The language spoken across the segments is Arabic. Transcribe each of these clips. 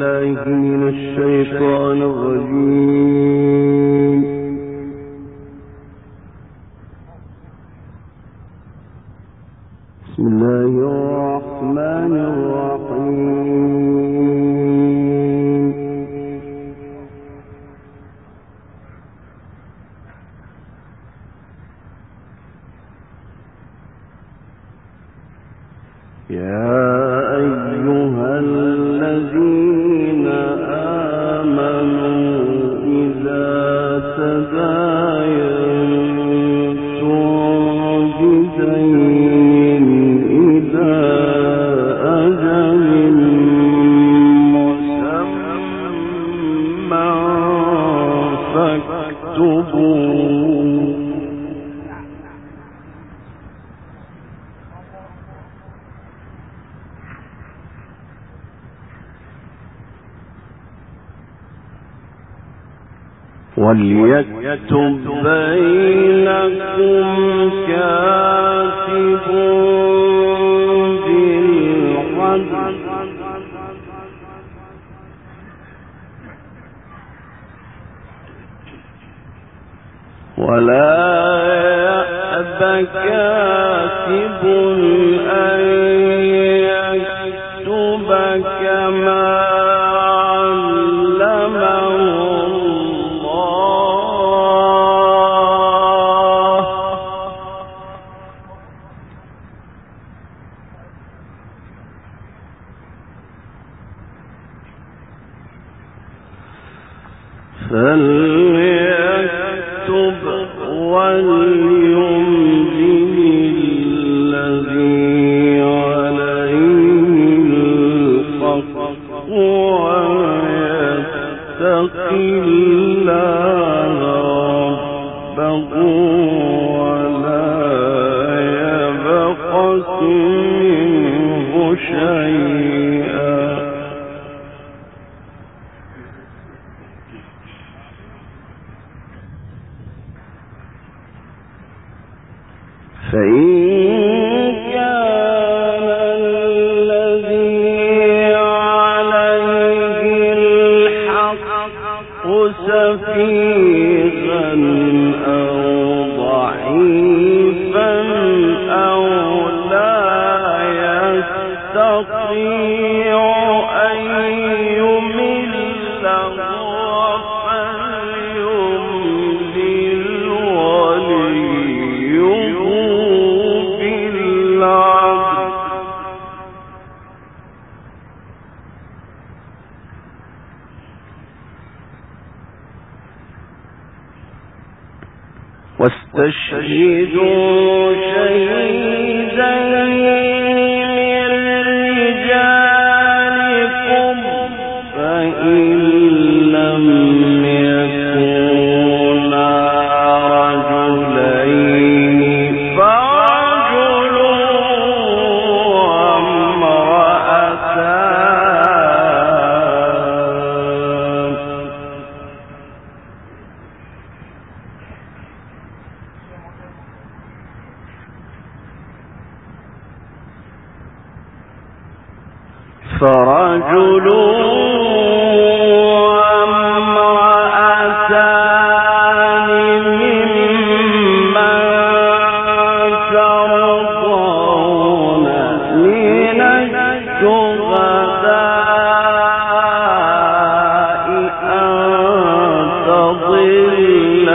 وليكتب بينكم كاتب بالعدل ولا يأب كاتب أن يكتب كما فليكتب وليملل الذي عليه الحق ويتق الله ربه ولا يبخس منه شيئا فإن كان الذي عليه الحق سفيها أو ضعيفا أو لا يستطيع أن يمل واستشهدوا شهيدين من رجالكم فإن لم يكونا رجلين فرجل وامرأتان فرجل وامرأتان ممن ترضون من الشهداء أن تضل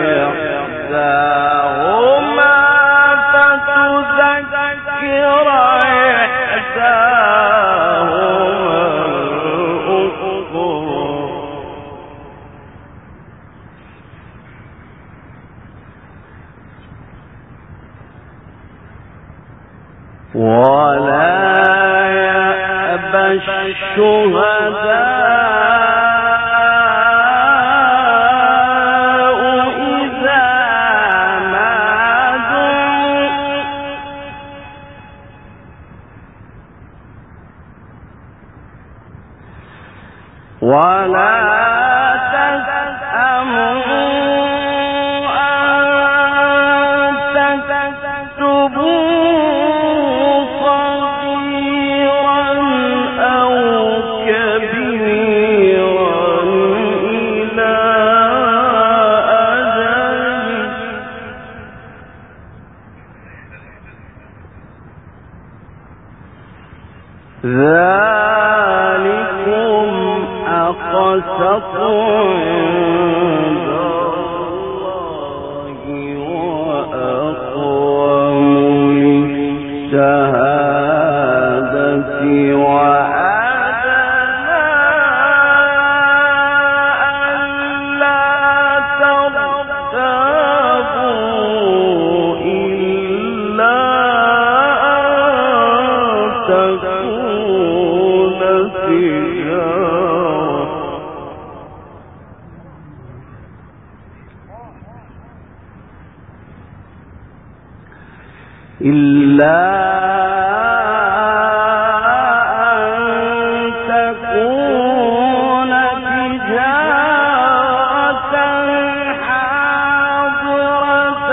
إحداهما فتذكر ولا يأبى الشهداء إذا ما دعوا ولا تسأموا أن تكتبوا صغيرا أو كبيرا ذلكم أقسط عند الله وأقوم للشهادة وأدنى ألا ترتابوا إلا تكون تجارة إلا أن تكون تجارة حاضرة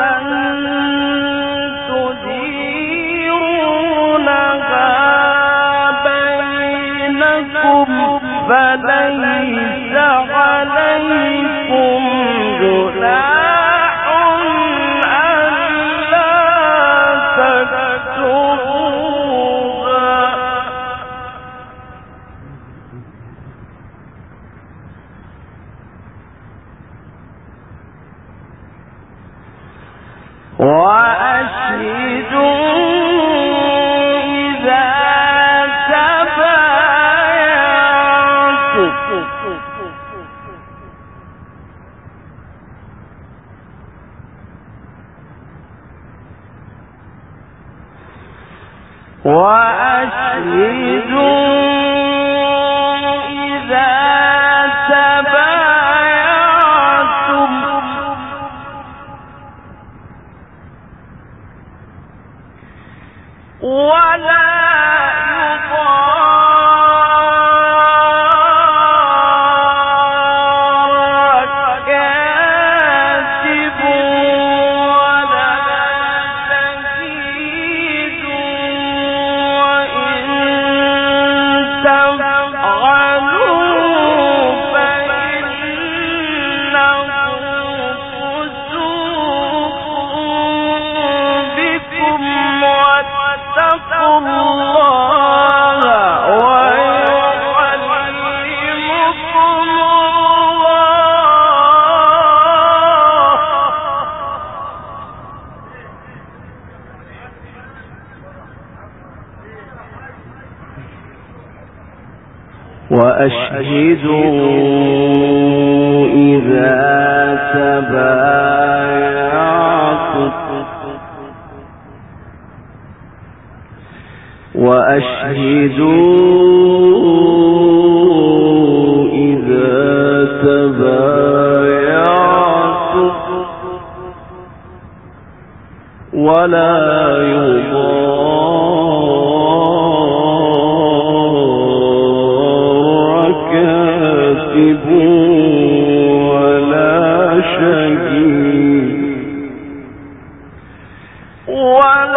تديرونها بينكم فليس عليكم جناح ألا تكتبوها وأشهدوا إذا تبايعتم ولا يضار كاتب ولا شهيد وإن تفعلوا فإنه فسوق بكم واتقوا الله ويعلمكم وأشهدوا إذا تبايعتم ولا يضار كاتب ولا شهيد ولا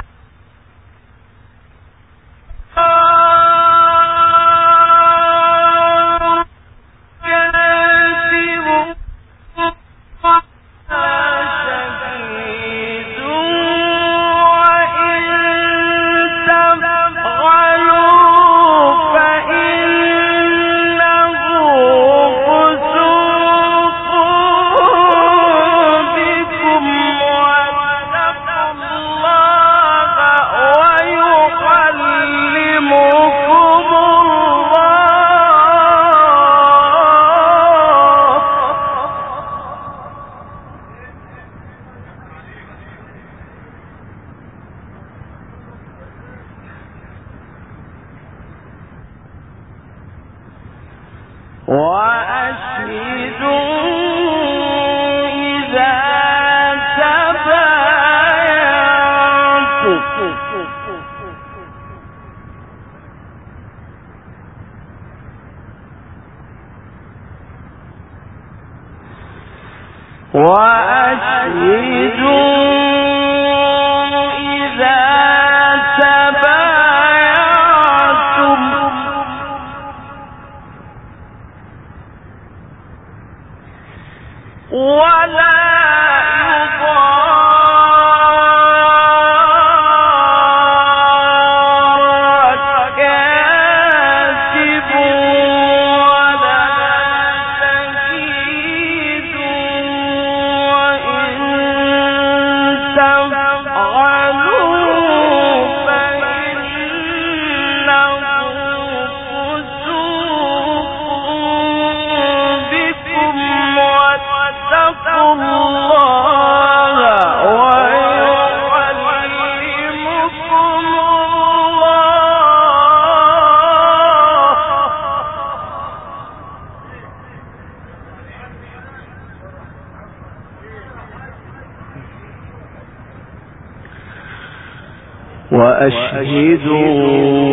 وأشهدوا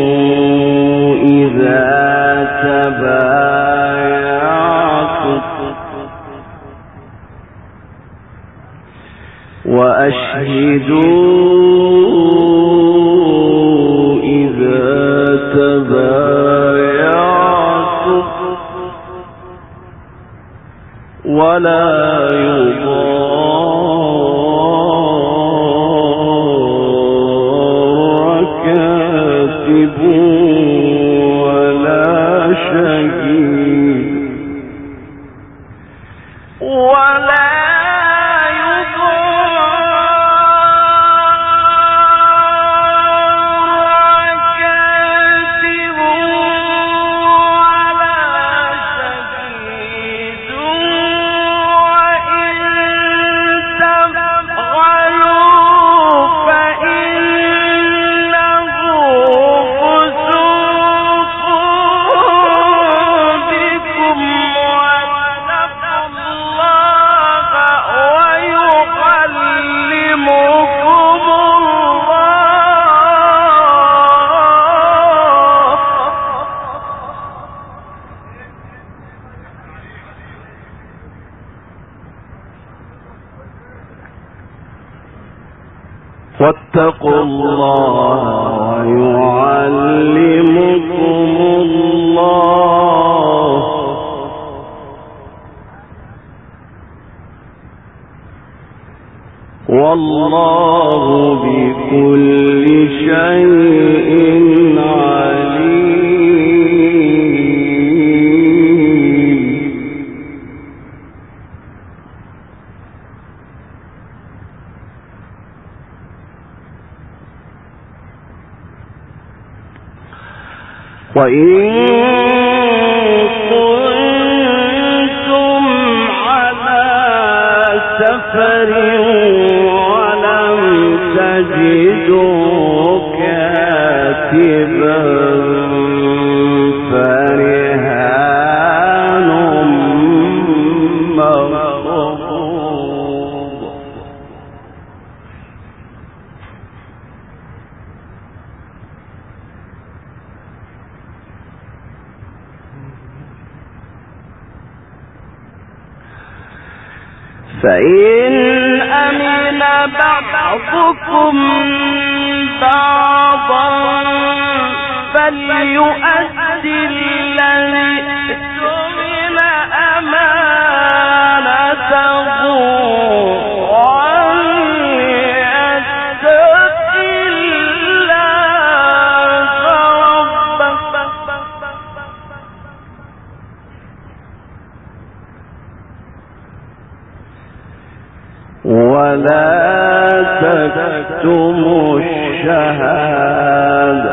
إذا تبايعتم ولا يضار كاتب ولا شهيد واتقوا الله ويعلمكم الله والله بكل شيء عليم. وإن كنتم على سفر ولم تجدوا كاتبا فرهان مقبوض فإن أمن بعضكم بعضا فليؤدي الذي اؤتمن أمانته وليتق الله ربه ولا تكتموا الشهادة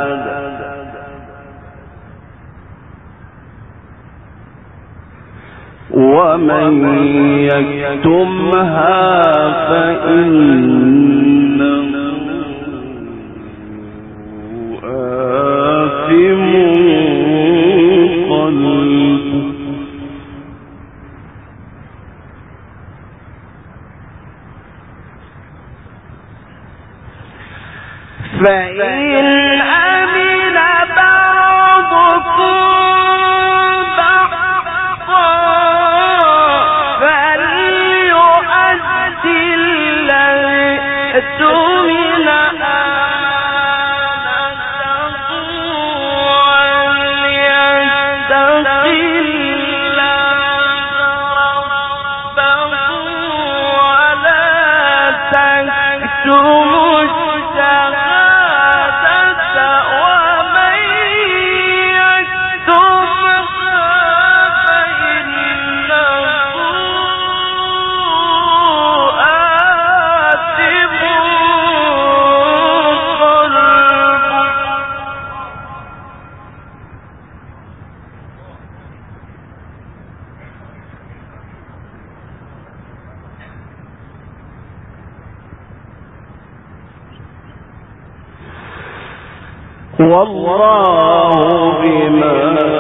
ومن يكتمها فإنه آثم قلبه فإن أمن بعضكم بعضا فليؤدي الذي اؤتمن أمانته وليتق الله ربه ولا تكتموا والله بما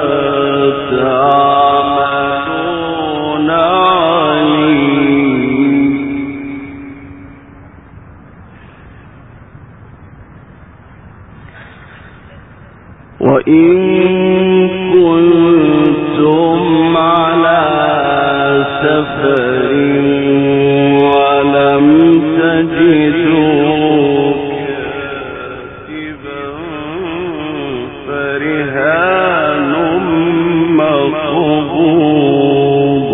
تعملون عليم. وإن كنتم على سفر ولم تجدوا كاتبا فرهان مقبوض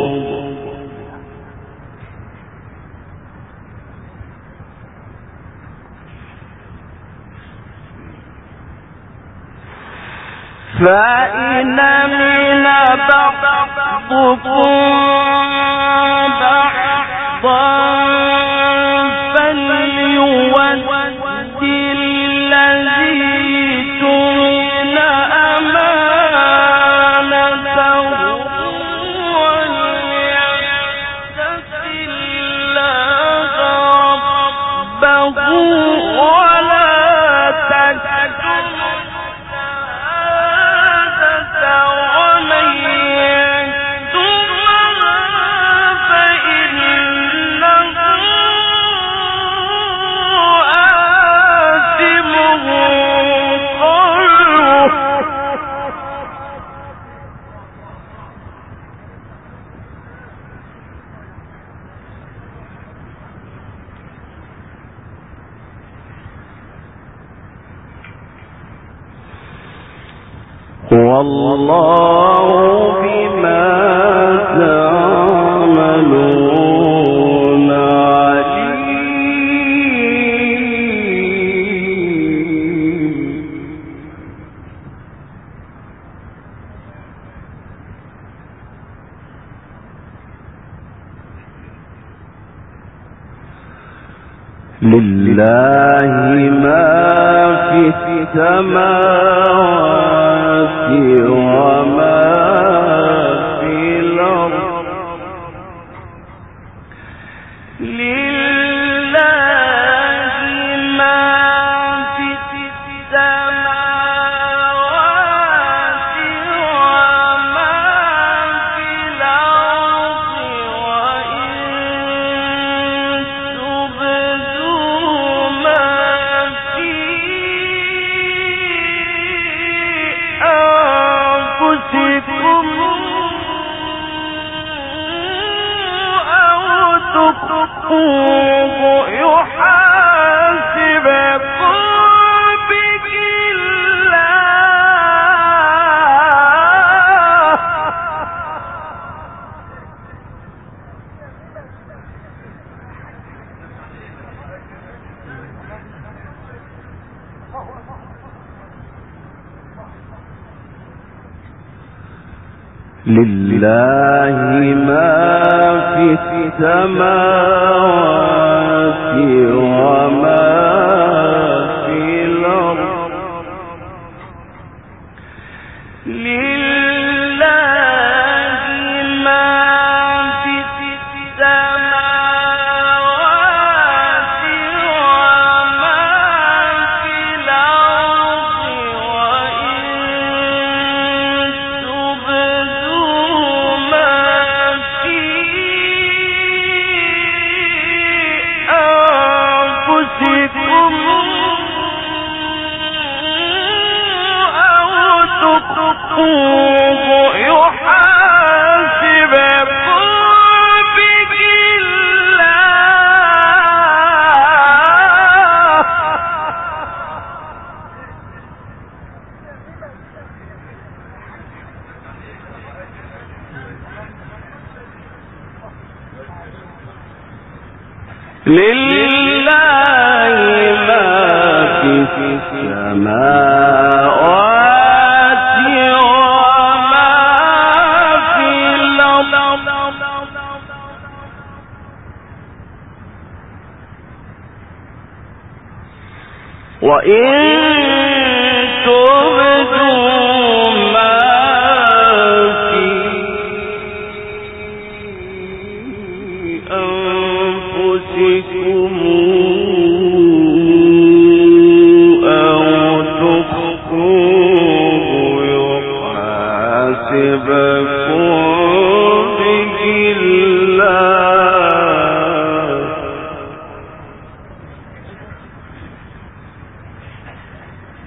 فإن من بعضكم بعضا فليؤد الذي تؤمن أمانته وليتق الله ربه ولا تكتم والله بما تعملون عليم لله ما في السماوات وما في الأرض لله ما في السماوات وما في الأرض وإن تبدوا ما في أنفسكم أو تخفوه يحاسبكم به الله لله ما في السماوات وما في الأرض لله ما في السماوات وما في الأرض وإن تبدوا ما في أنفسكم أو تخفوه يحاسبكم به الله لله ما في السماوات وما في الأرض وإن تبدوا ما في أنفسكم أو تخفوه يحاسبكم به الله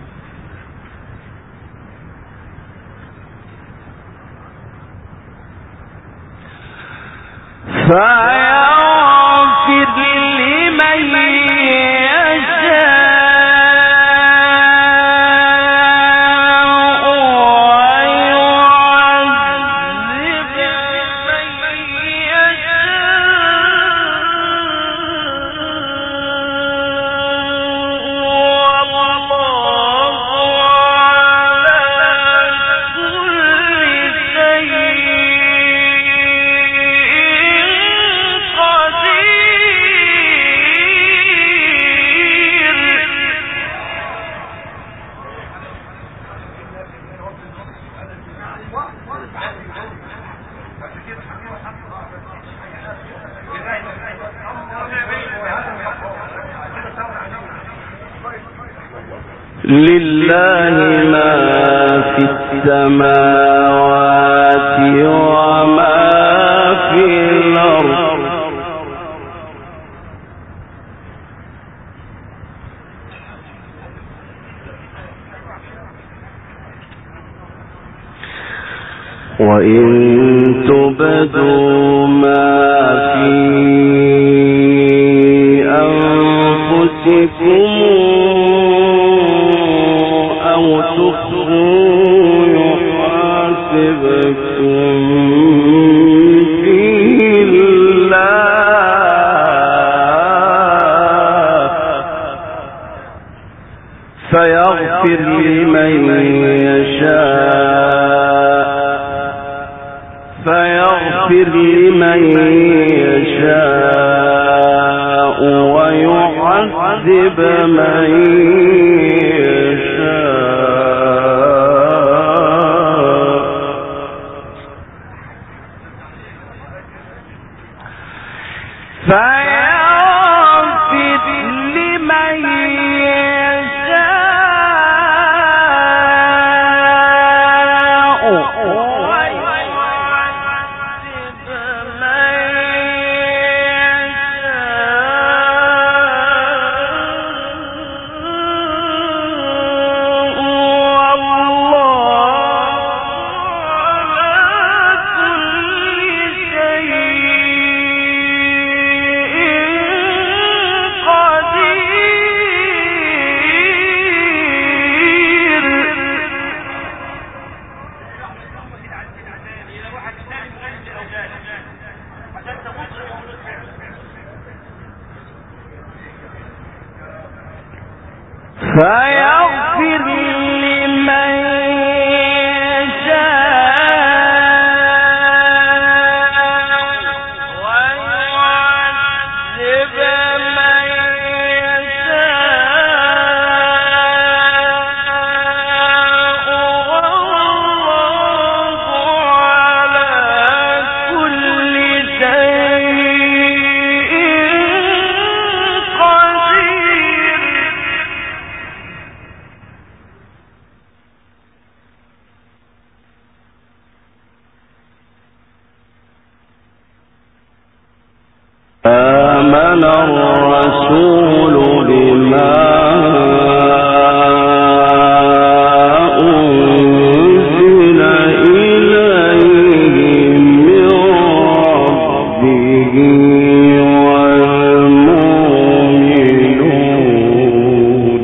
لله ما في السماوات وما في الأرض وإن تبدوا ما في أنفسكم أو تخفوا يحاسبكم به الله فيغفر لمن يشاء ويعذب من فيغفر لمن يشاء ويعذب من يشاء والله على كل شيء قدير. آمن الرسول بما أنزل إليه من ربه والمؤمنون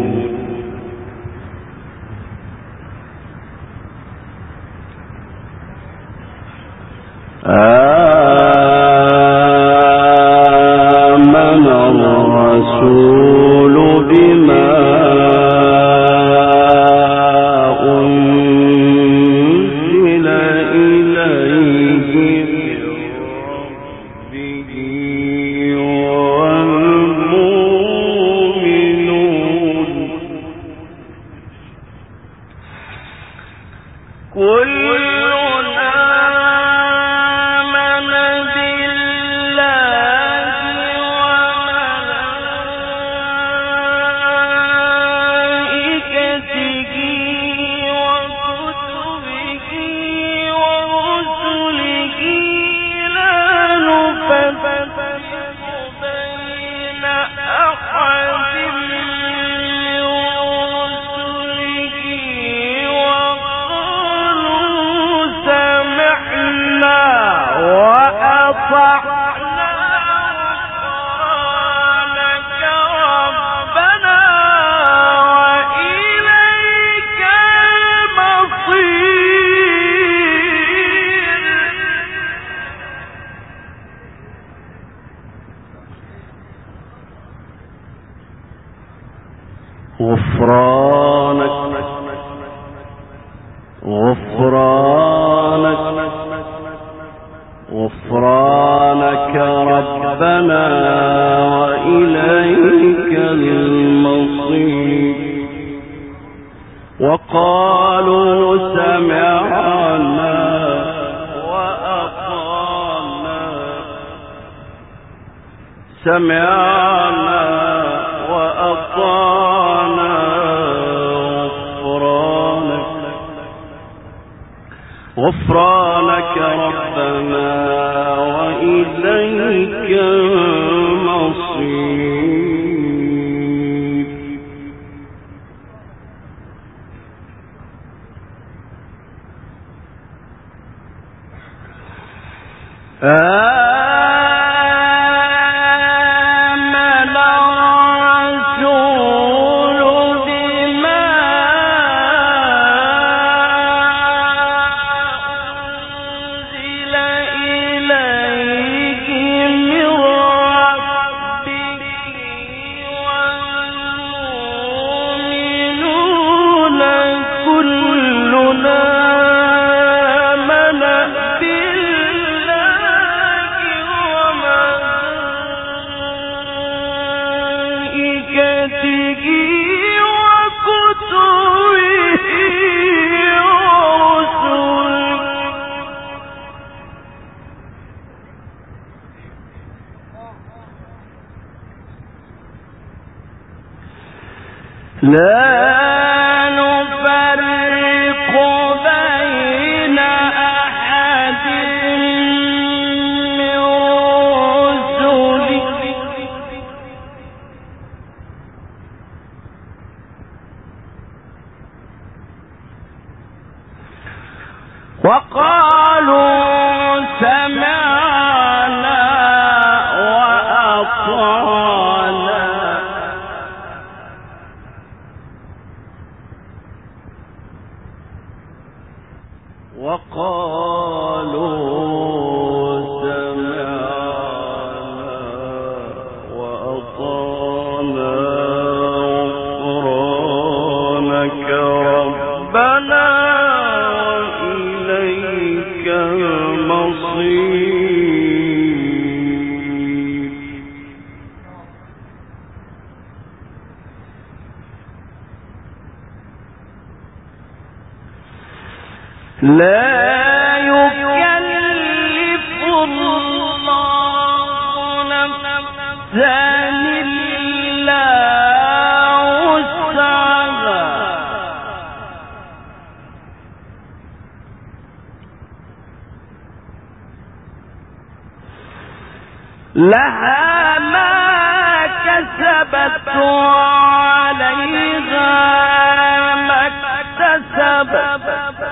الرسول بما أنزل إليه من ربه والمؤمنون كل آمن بالله غفرانك غفرانك غفرانك ربنا وإليك المصير. وقالوا سمعنا وأطعنا سمعنا وأطعنا غفرانك ربنا وإليك المصير. لا نفرق بين أحد من رسله وقالوا سمعنا وأطعنا غفرانك ربنا وإليك المصير. لا يكلف الله نفسا إلا وسعها لها ما كسبت وعليها ما اكتسبت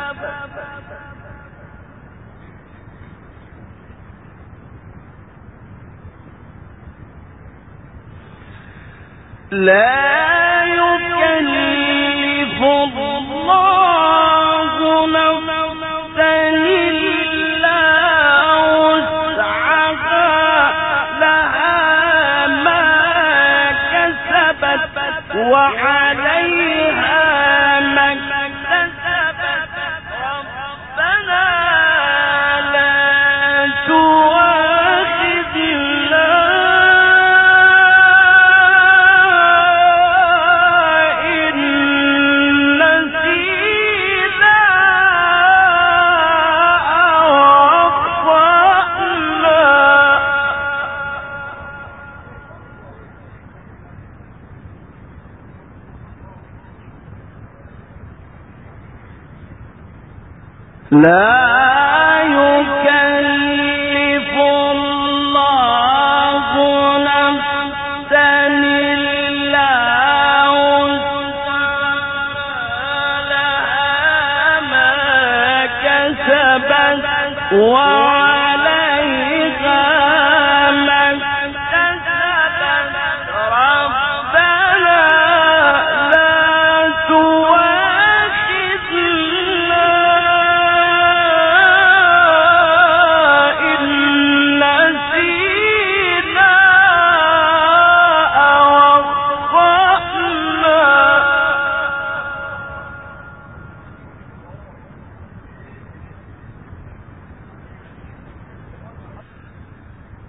لا يكلف الله نفسا إلا وسعها لها ما كسبت وعليها ما اكتسبت ربنا لا تؤاخذنا لا يكلف الله نفسا إلا وسعها لها ما كسبت وعليها ما اكتسبت ربنا لا تؤاخذنا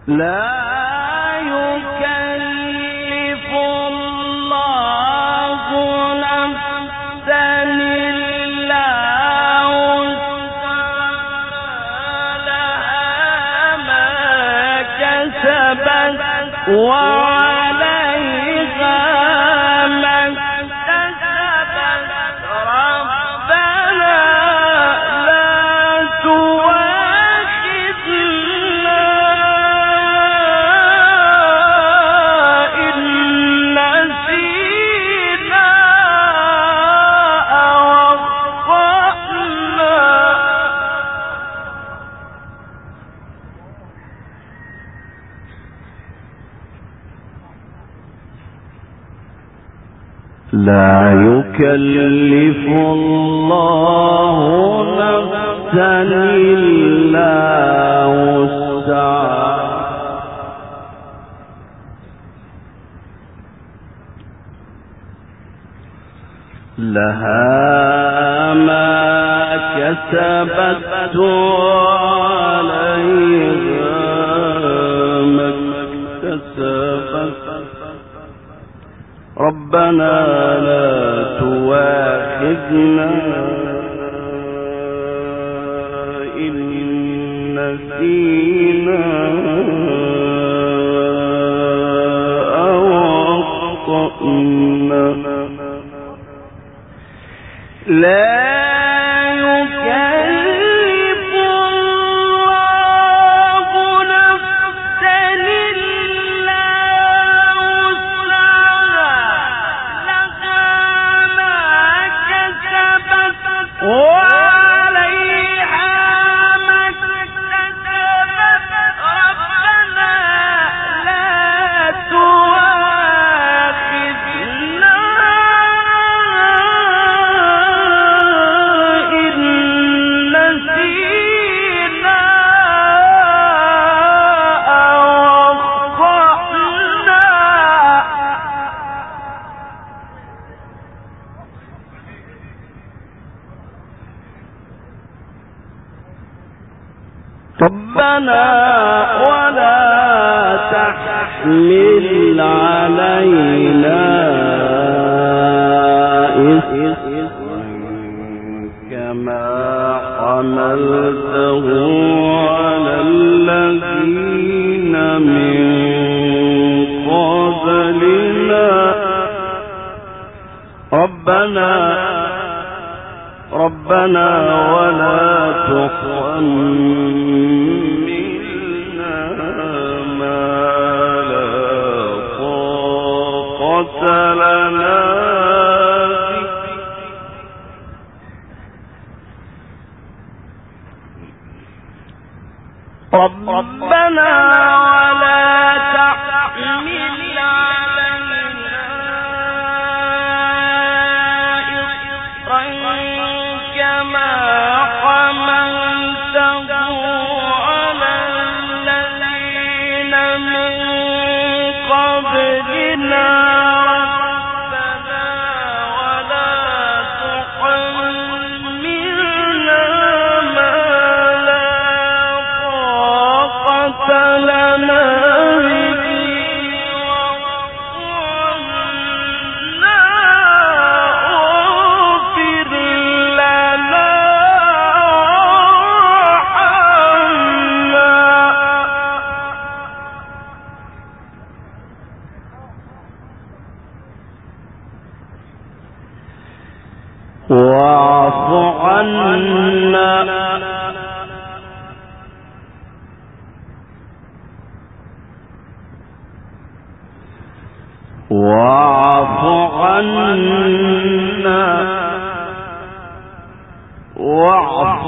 لا يكلف الله نفسا إلا وسعها لها ما كسبت وعليها ما اكتسبت ربنا لا تواخذنا إن نسينا أو أخطأنا لا ربنا ولا تحمل علينا إصرا كما حملته على الذين من قبلنا ربنا ولا تحملنا ما لا طاقة لنا به ربنا ولا تحمل علينا إصرا كما حملته على الذين من قبلنا ربنا ولا تحملنا ما لا طاقة لنا به واغفر لنا واعف عنا واعف عنا واعف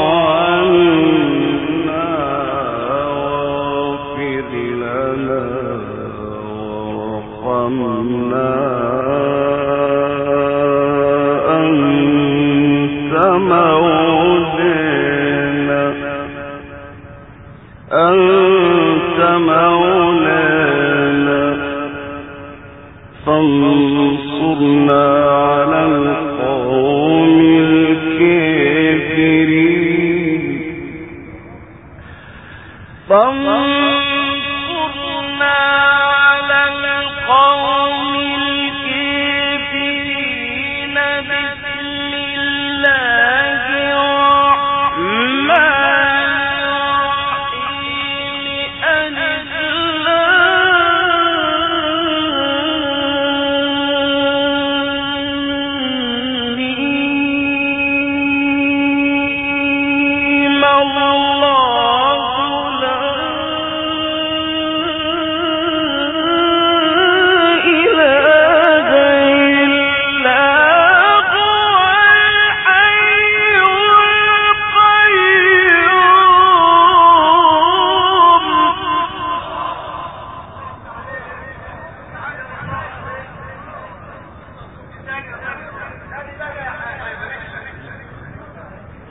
عنا واغفر لنا وارحمنا أنت مولانا فانصرنا على القوم الكافرين فانصرنا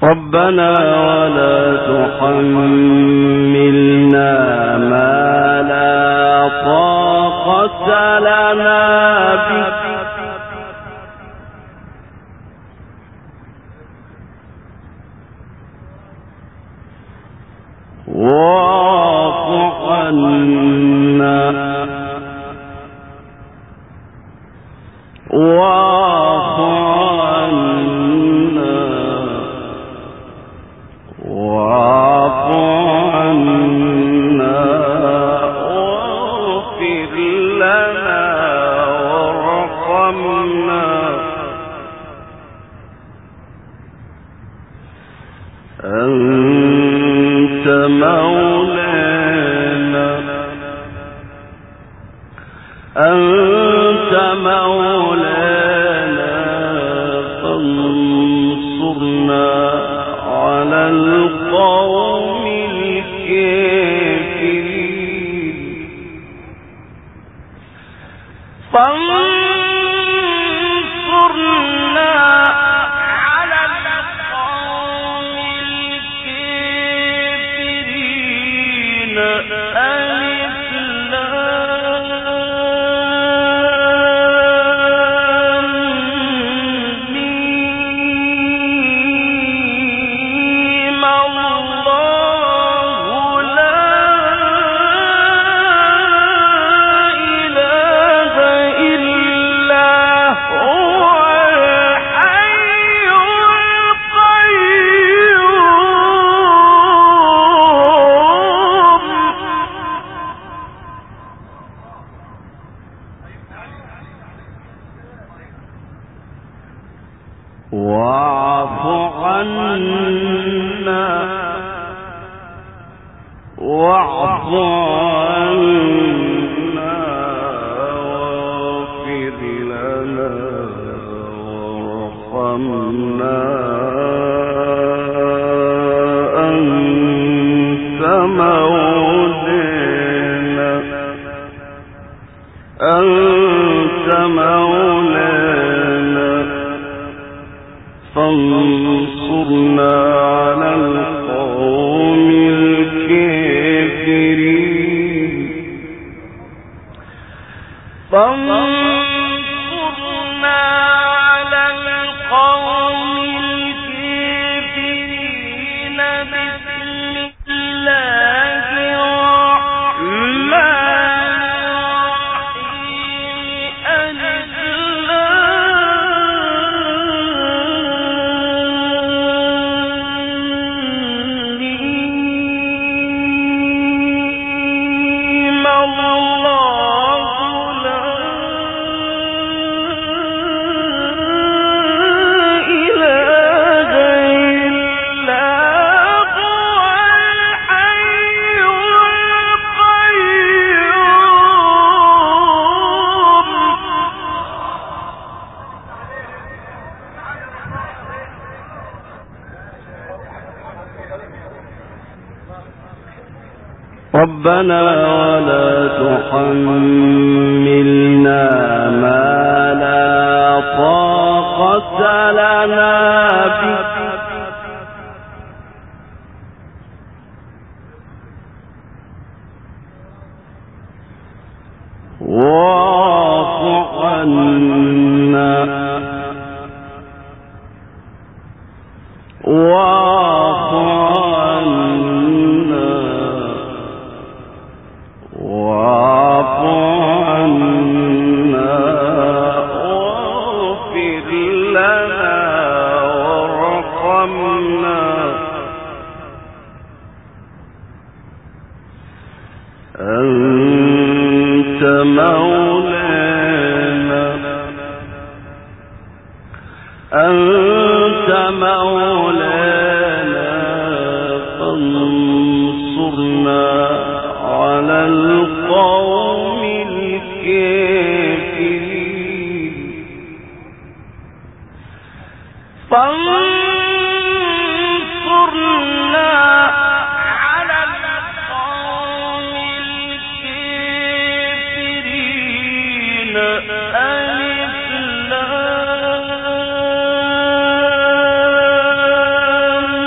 ربنا ولا تحملنا ما لا طاقة لنا به واعف عنا واعف عنا واعف عنا واغفر لنا وارحمنا أنت مولانا أنت مولانا فانصرنا على القوم الكافرين فانصرنا على القوم الكافرين واعف عنا واعف عنا واغفر لنا وارحمنا أنت مولانا أنت مولانا فانصرنا على القوم الكافرين فانصرنا على القوم الكافرين بسم الله الرحمن ربنا ولا تحملنا ما لا طاقة لنا به واعف عنا واعف عنا واعف عنا واغفر لنا وارحمنا أنت مولانا أنت مولانا فانصرنا على القوم الكافرين فانصرنا على القوم الكافرين ألف لام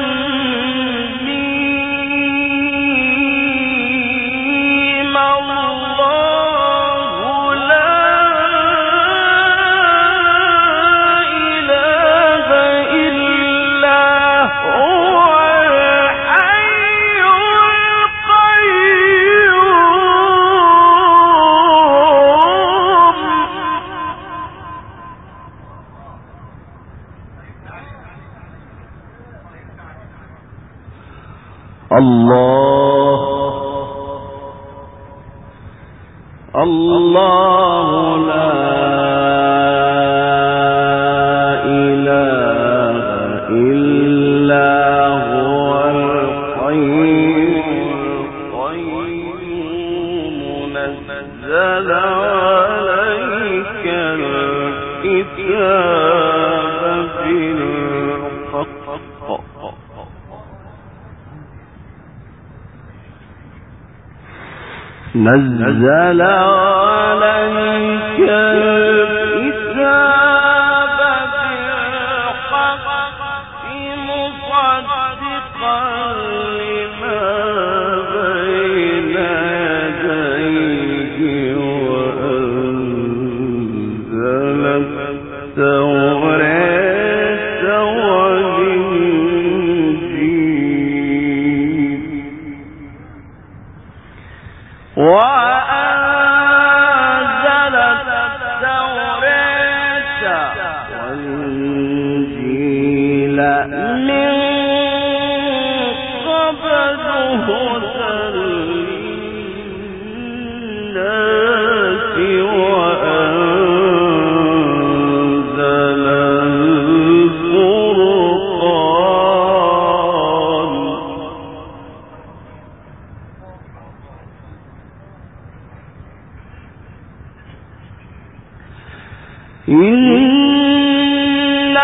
الله لا إله إلا هو الحي القيوم نزل عليك الكتاب بالحق نزل عليك الكتاب بالحق مصدقا لما بين يديه وأنزل التوراة والإنجيل وأنزل التوراة والإنجيل من قبل هدى للناس وأنزل الفرقان إن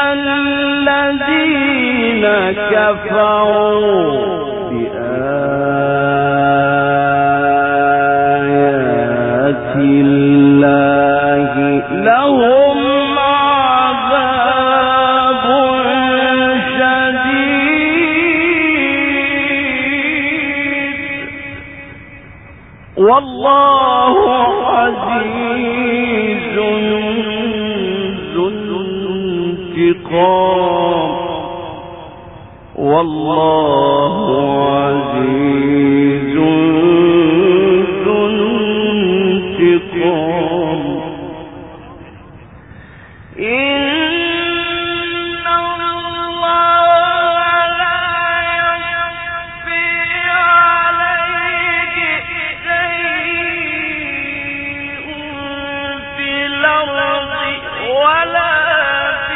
الذين كفروا بآيات الله لهم عذاب شديد والله عزيز ذو انتقام والله عزيز ذو انتقام إن الله لا يخفى عليه شيء في الأرض ولا في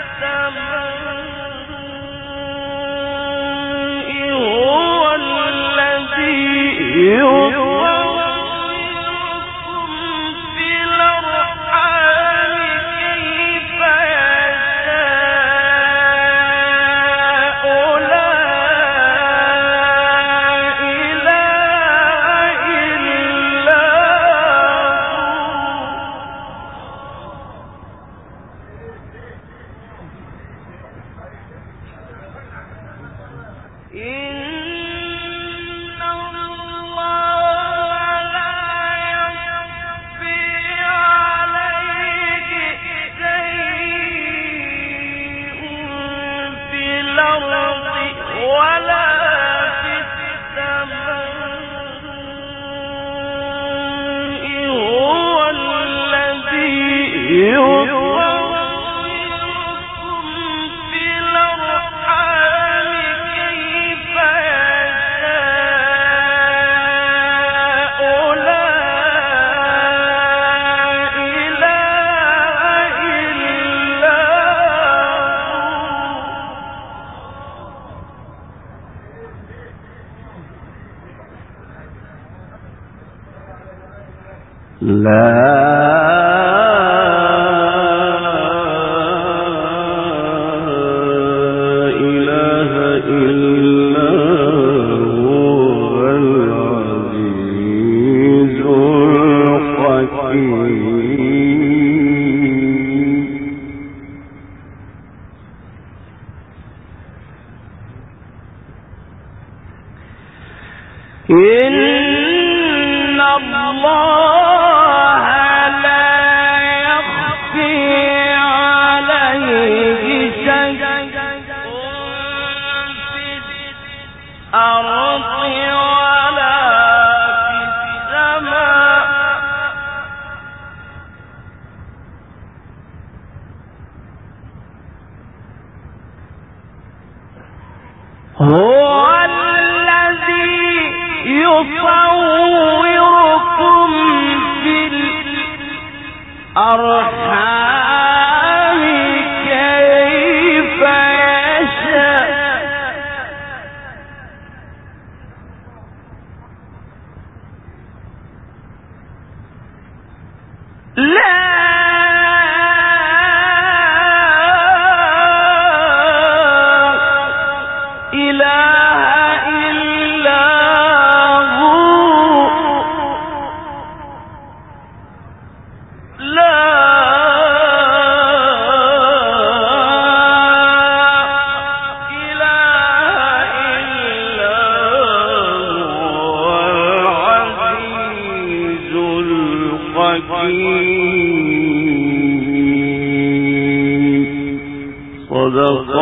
السماء هو الذي يصوركم في الأرحام كيف يشاء لا إله إلا هو إن الله لا يخفى عليه شيء في الأرض ولا في السماء هو الذي يصوركم في الأرحام كيف يشاء لا إله إلا هو لا إله إلا هو العزيز الحكيم إن الله لا يخفى عليه شيء في الأرض ولا في السماء هو الذي يصوركم في الأرحام كيف يشاء لا إله إلا هو لا إله إلا هو العزيز الحكيم. صدق